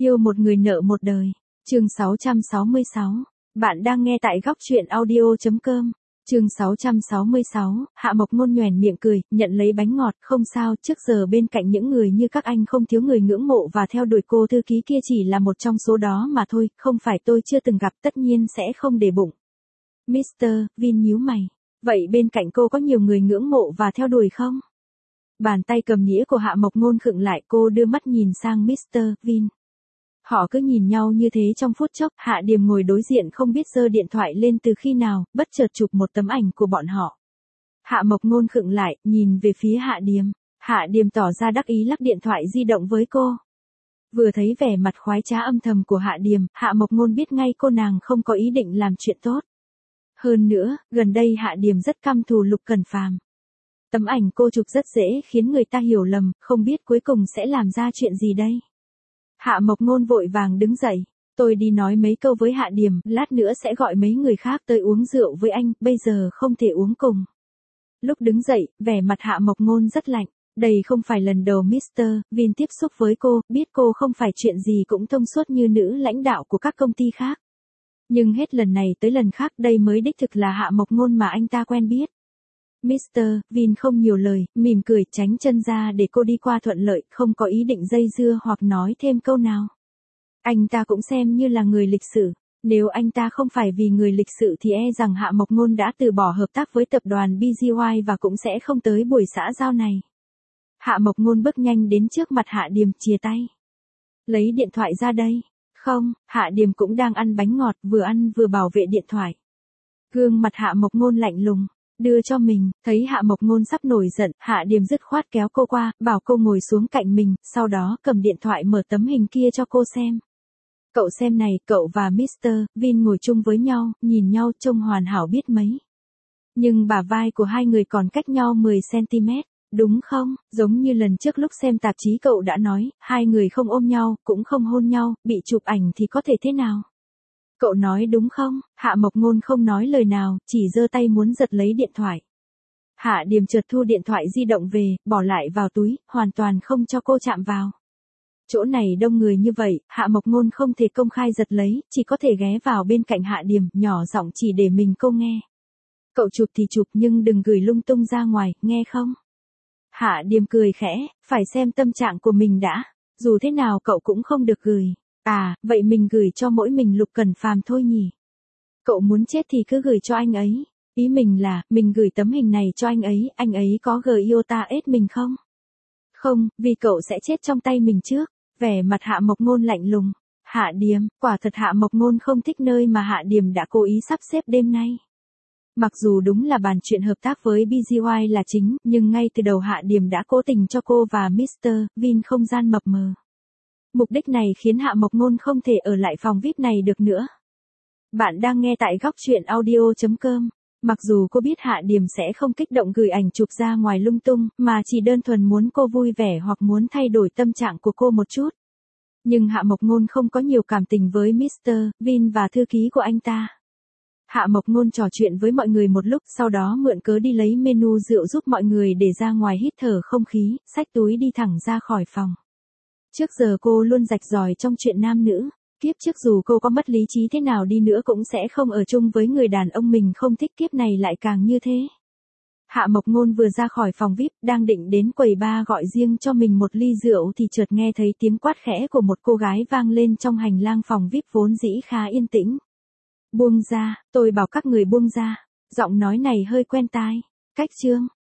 Yêu một người nợ một đời. Chương 666. Bạn đang nghe tại góc truyện audio.com. Chương 666, Hạ Mộc Ngôn nhoẻn miệng cười, nhận lấy bánh ngọt, không sao, trước giờ bên cạnh những người như các anh không thiếu người ngưỡng mộ và theo đuổi cô thư ký kia chỉ là một trong số đó mà thôi, không phải tôi chưa từng gặp tất nhiên sẽ không để bụng. Mr. Vin nhíu mày. Vậy bên cạnh cô có nhiều người ngưỡng mộ và theo đuổi không? Bàn tay cầm nĩa của Hạ Mộc Ngôn khựng lại, cô đưa mắt nhìn sang Mr. Vin. Họ cứ nhìn nhau như thế trong phút chốc, Hạ Điềm ngồi đối diện không biết giơ điện thoại lên từ khi nào, bất chợt chụp một tấm ảnh của bọn họ. Hạ Mộc Ngôn khựng lại, nhìn về phía Hạ Điềm. Hạ Điềm tỏ ra đắc ý lắc điện thoại di động với cô. Vừa thấy vẻ mặt khoái trá âm thầm của Hạ Điềm, Hạ Mộc Ngôn biết ngay cô nàng không có ý định làm chuyện tốt. Hơn nữa, gần đây Hạ Điềm rất căm thù Lục Cẩn Phàm. Tấm ảnh cô chụp rất dễ khiến người ta hiểu lầm, không biết cuối cùng sẽ làm ra chuyện gì đây. Hạ Mộc Ngôn vội vàng đứng dậy. Tôi đi nói mấy câu với Hạ Điềm, lát nữa sẽ gọi mấy người khác tới uống rượu với anh, bây giờ không thể uống cùng. Lúc đứng dậy, vẻ mặt Hạ Mộc Ngôn rất lạnh. Đây không phải lần đầu Mr. Vin tiếp xúc với cô, biết cô không phải chuyện gì cũng thông suốt như nữ lãnh đạo của các công ty khác. Nhưng hết lần này tới lần khác đây mới đích thực là Hạ Mộc Ngôn mà anh ta quen biết. Mr. Vin không nhiều lời, mỉm cười tránh chân ra để cô đi qua thuận lợi, không có ý định dây dưa hoặc nói thêm câu nào. Anh ta cũng xem như là người lịch sự. Nếu anh ta không phải vì người lịch sự thì e rằng Hạ Mộc Ngôn đã từ bỏ hợp tác với tập đoàn BGY và cũng sẽ không tới buổi xã giao này. Hạ Mộc Ngôn bước nhanh đến trước mặt Hạ Điềm, chìa tay. Lấy điện thoại ra đây. Không, Hạ Điềm cũng đang ăn bánh ngọt, vừa ăn vừa bảo vệ điện thoại. Gương mặt Hạ Mộc Ngôn lạnh lùng. Đưa cho mình, thấy Hạ Mộc Ngôn sắp nổi giận, Hạ Điềm dứt khoát kéo cô qua, bảo cô ngồi xuống cạnh mình, sau đó cầm điện thoại mở tấm hình kia cho cô xem. Cậu xem này, cậu và Mr. Vin ngồi chung với nhau, nhìn nhau trông hoàn hảo biết mấy. Nhưng bả vai của hai người còn cách nhau 10cm, đúng không? Giống như lần trước lúc xem tạp chí cậu đã nói, hai người không ôm nhau, cũng không hôn nhau, bị chụp ảnh thì có thể thế nào? Cậu nói đúng không? Hạ Mộc Ngôn không nói lời nào, chỉ giơ tay muốn giật lấy điện thoại. Hạ Điềm chợt thu điện thoại di động về, bỏ lại vào túi, hoàn toàn không cho cô chạm vào. Chỗ này đông người như vậy, Hạ Mộc Ngôn không thể công khai giật lấy, chỉ có thể ghé vào bên cạnh Hạ Điềm, nhỏ giọng chỉ để mình cô nghe. Cậu chụp thì chụp nhưng đừng gửi lung tung ra ngoài, nghe không? Hạ Điềm cười khẽ, phải xem tâm trạng của mình đã, dù thế nào cậu cũng không được gửi. À, vậy mình gửi cho mỗi mình Lục Cẩn Phàm thôi nhỉ? Cậu muốn chết thì cứ gửi cho anh ấy. Ý mình là, mình gửi tấm hình này cho anh ấy có iota ết mình không? Không, vì cậu sẽ chết trong tay mình trước. Vẻ mặt Hạ Mộc Ngôn lạnh lùng. Hạ Điềm, quả thật Hạ Mộc Ngôn không thích nơi mà Hạ Điềm đã cố ý sắp xếp đêm nay. Mặc dù đúng là bàn chuyện hợp tác với BGY là chính, nhưng ngay từ đầu Hạ Điềm đã cố tình cho cô và Mr. Vin không gian mập mờ. Mục đích này khiến Hạ Mộc Ngôn không thể ở lại phòng VIP này được nữa. Bạn đang nghe tại góc truyện audio.com. Mặc dù cô biết Hạ Điềm sẽ không kích động gửi ảnh chụp ra ngoài lung tung, mà chỉ đơn thuần muốn cô vui vẻ hoặc muốn thay đổi tâm trạng của cô một chút. Nhưng Hạ Mộc Ngôn không có nhiều cảm tình với Mr. Vin và thư ký của anh ta. Hạ Mộc Ngôn trò chuyện với mọi người một lúc, sau đó mượn cớ đi lấy menu rượu giúp mọi người để ra ngoài hít thở không khí, xách túi đi thẳng ra khỏi phòng. Trước giờ cô luôn rạch ròi trong chuyện nam nữ, kiếp trước dù cô có mất lý trí thế nào đi nữa cũng sẽ không ở chung với người đàn ông mình không thích, kiếp này lại càng như thế. Hạ Mộc Ngôn vừa ra khỏi phòng VIP, đang định đến quầy bar gọi riêng cho mình một ly rượu thì chợt nghe thấy tiếng quát khẽ của một cô gái vang lên trong hành lang phòng VIP vốn dĩ khá yên tĩnh. Buông ra, tôi bảo các người buông ra. Giọng nói này hơi quen tai. Cách Trương,